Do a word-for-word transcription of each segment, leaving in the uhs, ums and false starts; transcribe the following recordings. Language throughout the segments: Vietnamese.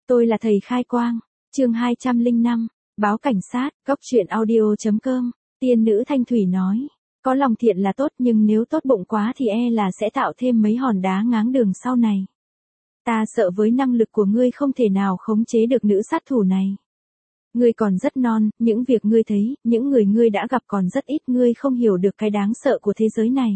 Tôi là thầy khai quang. Chương hai trăm lẻ năm, báo cảnh sát, góc truyện audio chấm com. Tiên nữ Thanh Thủy nói, có lòng thiện là tốt nhưng nếu tốt bụng quá thì e là sẽ tạo thêm mấy hòn đá ngáng đường sau này. Ta sợ với năng lực của ngươi không thể nào khống chế được nữ sát thủ này. Ngươi còn rất non, những việc ngươi thấy, những người ngươi đã gặp còn rất ít, ngươi không hiểu được cái đáng sợ của thế giới này.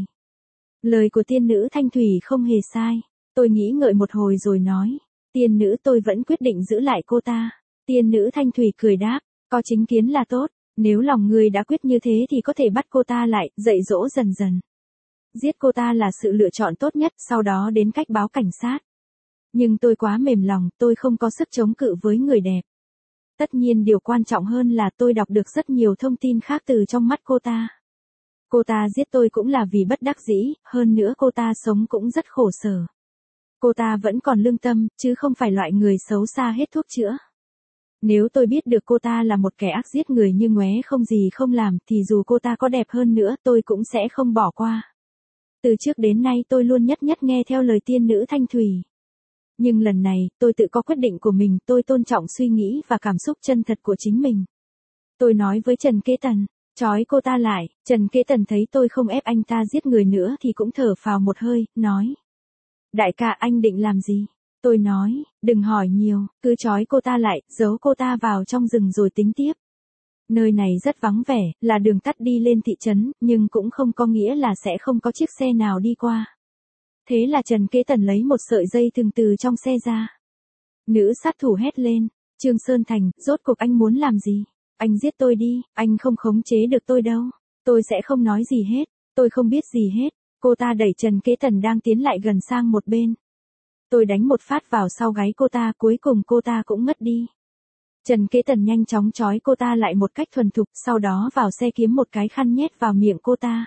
Lời của tiên nữ Thanh Thủy không hề sai. Tôi nghĩ ngợi một hồi rồi nói, tiên nữ tôi vẫn quyết định giữ lại cô ta. Tiên nữ Thanh Thủy cười đáp, có chính kiến là tốt, nếu lòng ngươi đã quyết như thế thì có thể bắt cô ta lại, dạy dỗ dần dần. Giết cô ta là sự lựa chọn tốt nhất, sau đó đến cách báo cảnh sát. Nhưng tôi quá mềm lòng, tôi không có sức chống cự với người đẹp. Tất nhiên điều quan trọng hơn là tôi đọc được rất nhiều thông tin khác từ trong mắt cô ta. Cô ta giết tôi cũng là vì bất đắc dĩ, hơn nữa cô ta sống cũng rất khổ sở. Cô ta vẫn còn lương tâm, chứ không phải loại người xấu xa hết thuốc chữa. Nếu tôi biết được cô ta là một kẻ ác giết người như ngoé không gì không làm, thì dù cô ta có đẹp hơn nữa tôi cũng sẽ không bỏ qua. Từ trước đến nay tôi luôn nhất nhất nghe theo lời tiên nữ Thanh Thủy. Nhưng lần này, tôi tự có quyết định của mình, tôi tôn trọng suy nghĩ và cảm xúc chân thật của chính mình. Tôi nói với Trần Kế Tần, trói cô ta lại. Trần Kế Tần thấy tôi không ép anh ta giết người nữa thì cũng thở phào một hơi, nói. Đại ca, anh định làm gì? Tôi nói, đừng hỏi nhiều, cứ trói cô ta lại, giấu cô ta vào trong rừng rồi tính tiếp. Nơi này rất vắng vẻ, là đường tắt đi lên thị trấn, nhưng cũng không có nghĩa là sẽ không có chiếc xe nào đi qua. Thế là Trần Kế Tần lấy một sợi dây thừng từ trong xe ra. Nữ sát thủ hét lên, Trương Sơn Thành, rốt cuộc anh muốn làm gì? Anh giết tôi đi, anh không khống chế được tôi đâu. Tôi sẽ không nói gì hết, tôi không biết gì hết. Cô ta đẩy Trần Kế Tần đang tiến lại gần sang một bên. Tôi đánh một phát vào sau gáy cô ta, cuối cùng cô ta cũng ngất đi. Trần Kế Tần nhanh chóng trói cô ta lại một cách thuần thục, sau đó vào xe kiếm một cái khăn nhét vào miệng cô ta.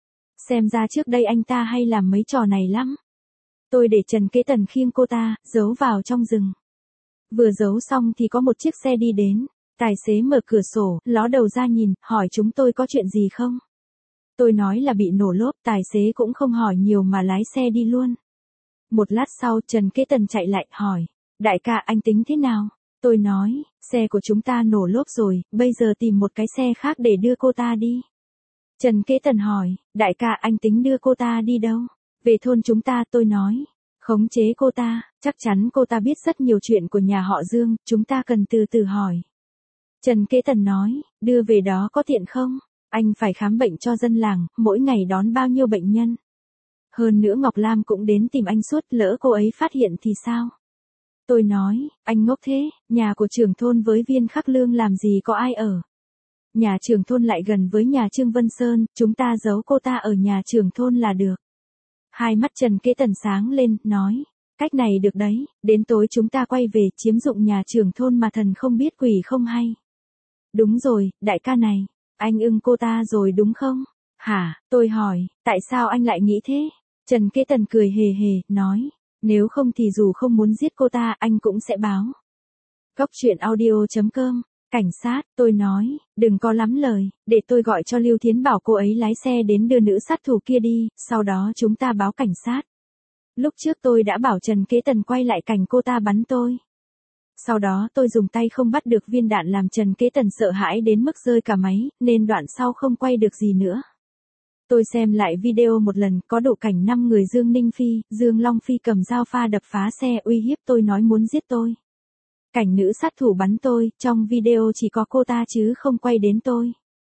Xem ra trước đây anh ta hay làm mấy trò này lắm. Tôi để Trần Kế Tần khiêng cô ta, giấu vào trong rừng. Vừa giấu xong thì có một chiếc xe đi đến. Tài xế mở cửa sổ, ló đầu ra nhìn, hỏi chúng tôi có chuyện gì không? Tôi nói là bị nổ lốp, tài xế cũng không hỏi nhiều mà lái xe đi luôn. Một lát sau Trần Kế Tần chạy lại, hỏi, đại ca anh tính thế nào? Tôi nói, xe của chúng ta nổ lốp rồi, bây giờ tìm một cái xe khác để đưa cô ta đi. Trần Kế Tần hỏi, đại ca anh tính đưa cô ta đi đâu? Về thôn chúng ta. Tôi nói, khống chế cô ta, chắc chắn cô ta biết rất nhiều chuyện của nhà họ Dương, chúng ta cần từ từ hỏi. Trần Kế Tần nói, đưa về đó có tiện không? Anh phải khám bệnh cho dân làng, mỗi ngày đón bao nhiêu bệnh nhân. Hơn nữa Ngọc Lam cũng đến tìm anh suốt, lỡ cô ấy phát hiện thì sao? Tôi nói, anh ngốc thế, nhà của trưởng thôn với Viên Khắc Lương làm gì có ai ở. Nhà trưởng thôn lại gần với nhà Trương Vân Sơn, chúng ta giấu cô ta ở nhà trưởng thôn là được. Hai mắt Trần Kế Tần sáng lên, nói, cách này được đấy, đến tối chúng ta quay về chiếm dụng nhà trưởng thôn mà thần không biết quỷ không hay. Đúng rồi, đại ca này, anh ưng cô ta rồi đúng không? Hả? Tôi hỏi, tại sao anh lại nghĩ thế? Trần Kế Tần cười hề hề, nói, nếu không thì dù không muốn giết cô ta, anh cũng sẽ báo. Góc truyện audio chấm com, cảnh sát. Tôi nói, đừng có lắm lời, để tôi gọi cho Lưu Thiến bảo cô ấy lái xe đến đưa nữ sát thủ kia đi, sau đó chúng ta báo cảnh sát. Lúc trước tôi đã bảo Trần Kế Tần quay lại cảnh cô ta bắn tôi. Sau đó tôi dùng tay không bắt được viên đạn làm Trần Kế Tần sợ hãi đến mức rơi cả máy, nên đoạn sau không quay được gì nữa. Tôi xem lại video một lần, có độ cảnh năm người Dương Ninh Phi, Dương Long Phi cầm dao pha đập phá xe uy hiếp tôi nói muốn giết tôi. Cảnh nữ sát thủ bắn tôi, trong video chỉ có cô ta chứ không quay đến tôi.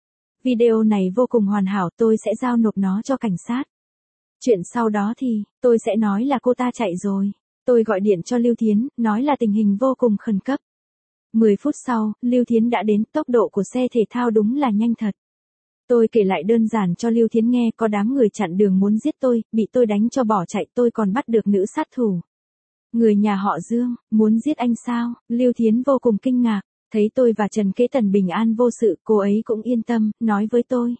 Video này vô cùng hoàn hảo, tôi sẽ giao nộp nó cho cảnh sát. Chuyện sau đó thì, tôi sẽ nói là cô ta chạy rồi. Tôi gọi điện cho Lưu Thiến, nói là tình hình vô cùng khẩn cấp. mười phút sau, Lưu Thiến đã đến, tốc độ của xe thể thao đúng là nhanh thật. Tôi kể lại đơn giản cho Lưu Thiến nghe, có đám người chặn đường muốn giết tôi, bị tôi đánh cho bỏ chạy, tôi còn bắt được nữ sát thủ. Người nhà họ Dương, muốn giết anh sao? Lưu Thiến vô cùng kinh ngạc, thấy tôi và Trần Kế Tần bình an vô sự, cô ấy cũng yên tâm, nói với tôi.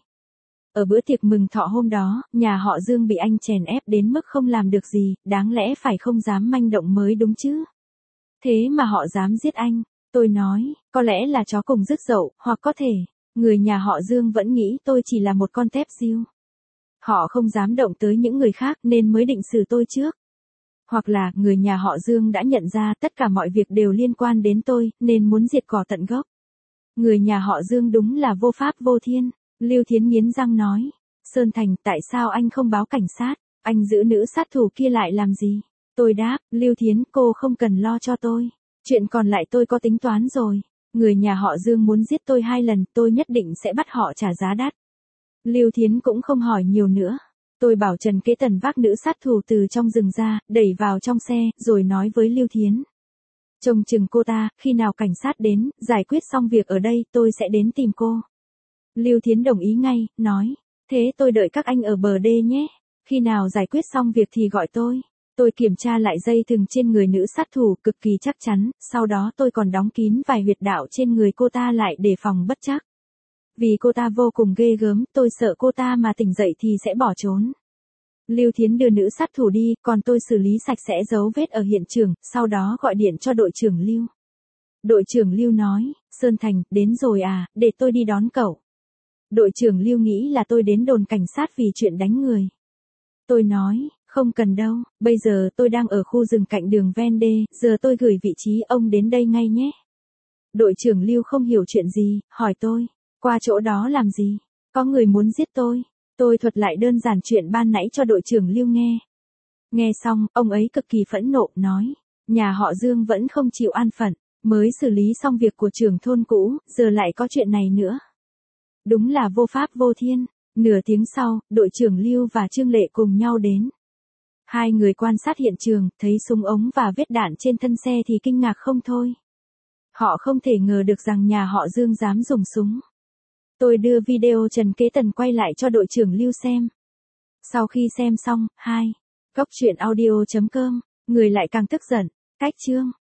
Ở bữa tiệc mừng thọ hôm đó, nhà họ Dương bị anh chèn ép đến mức không làm được gì, đáng lẽ phải không dám manh động mới đúng chứ. Thế mà họ dám giết anh. Tôi nói, có lẽ là chó cùng rước dậu, hoặc có thể, người nhà họ Dương vẫn nghĩ tôi chỉ là một con tép diêu. Họ không dám động tới những người khác nên mới định xử tôi trước. Hoặc là, người nhà họ Dương đã nhận ra tất cả mọi việc đều liên quan đến tôi, nên muốn diệt cỏ tận gốc. Người nhà họ Dương đúng là vô pháp vô thiên. Lưu Thiến nghiến răng nói. Sơn Thành, tại sao anh không báo cảnh sát? Anh giữ nữ sát thủ kia lại làm gì? Tôi đáp, Lưu Thiến, cô không cần lo cho tôi. Chuyện còn lại tôi có tính toán rồi. Người nhà họ Dương muốn giết tôi hai lần, tôi nhất định sẽ bắt họ trả giá đắt. Lưu Thiến cũng không hỏi nhiều nữa. Tôi bảo Trần Kế Tần vác nữ sát thủ từ trong rừng ra, đẩy vào trong xe, rồi nói với Lưu Thiến. Trông chừng cô ta, khi nào cảnh sát đến, giải quyết xong việc ở đây, tôi sẽ đến tìm cô. Lưu Thiến đồng ý ngay, nói. Thế tôi đợi các anh ở bờ đê nhé. Khi nào giải quyết xong việc thì gọi tôi. Tôi kiểm tra lại dây thừng trên người nữ sát thủ cực kỳ chắc chắn, sau đó tôi còn đóng kín vài huyệt đạo trên người cô ta lại để phòng bất trắc. Vì cô ta vô cùng ghê gớm, tôi sợ cô ta mà tỉnh dậy thì sẽ bỏ trốn. Lưu Thiến đưa nữ sát thủ đi, còn tôi xử lý sạch sẽ dấu vết ở hiện trường, sau đó gọi điện cho đội trưởng Lưu. Đội trưởng Lưu nói, Sơn Thành, đến rồi à, để tôi đi đón cậu. Đội trưởng Lưu nghĩ là tôi đến đồn cảnh sát vì chuyện đánh người. Tôi nói, không cần đâu, bây giờ tôi đang ở khu rừng cạnh đường ven đê, giờ tôi gửi vị trí ông đến đây ngay nhé. Đội trưởng Lưu không hiểu chuyện gì, hỏi tôi, qua chỗ đó làm gì? Có người muốn giết tôi. Tôi thuật lại đơn giản chuyện ban nãy cho đội trưởng Lưu nghe. Nghe xong, ông ấy cực kỳ phẫn nộ, nói, nhà họ Dương vẫn không chịu an phận, mới xử lý xong việc của trưởng thôn cũ, giờ lại có chuyện này nữa. Đúng là vô pháp vô thiên. Nửa tiếng sau, đội trưởng Lưu và Trương Lệ cùng nhau đến. Hai người quan sát hiện trường, thấy súng ống và vết đạn trên thân xe thì kinh ngạc không thôi. Họ không thể ngờ được rằng nhà họ Dương dám dùng súng. Tôi đưa video Trần Kế Tần quay lại cho đội trưởng Lưu xem. Sau khi xem xong, hai. Góc truyện audio chấm com, người lại càng tức giận. Cách chương.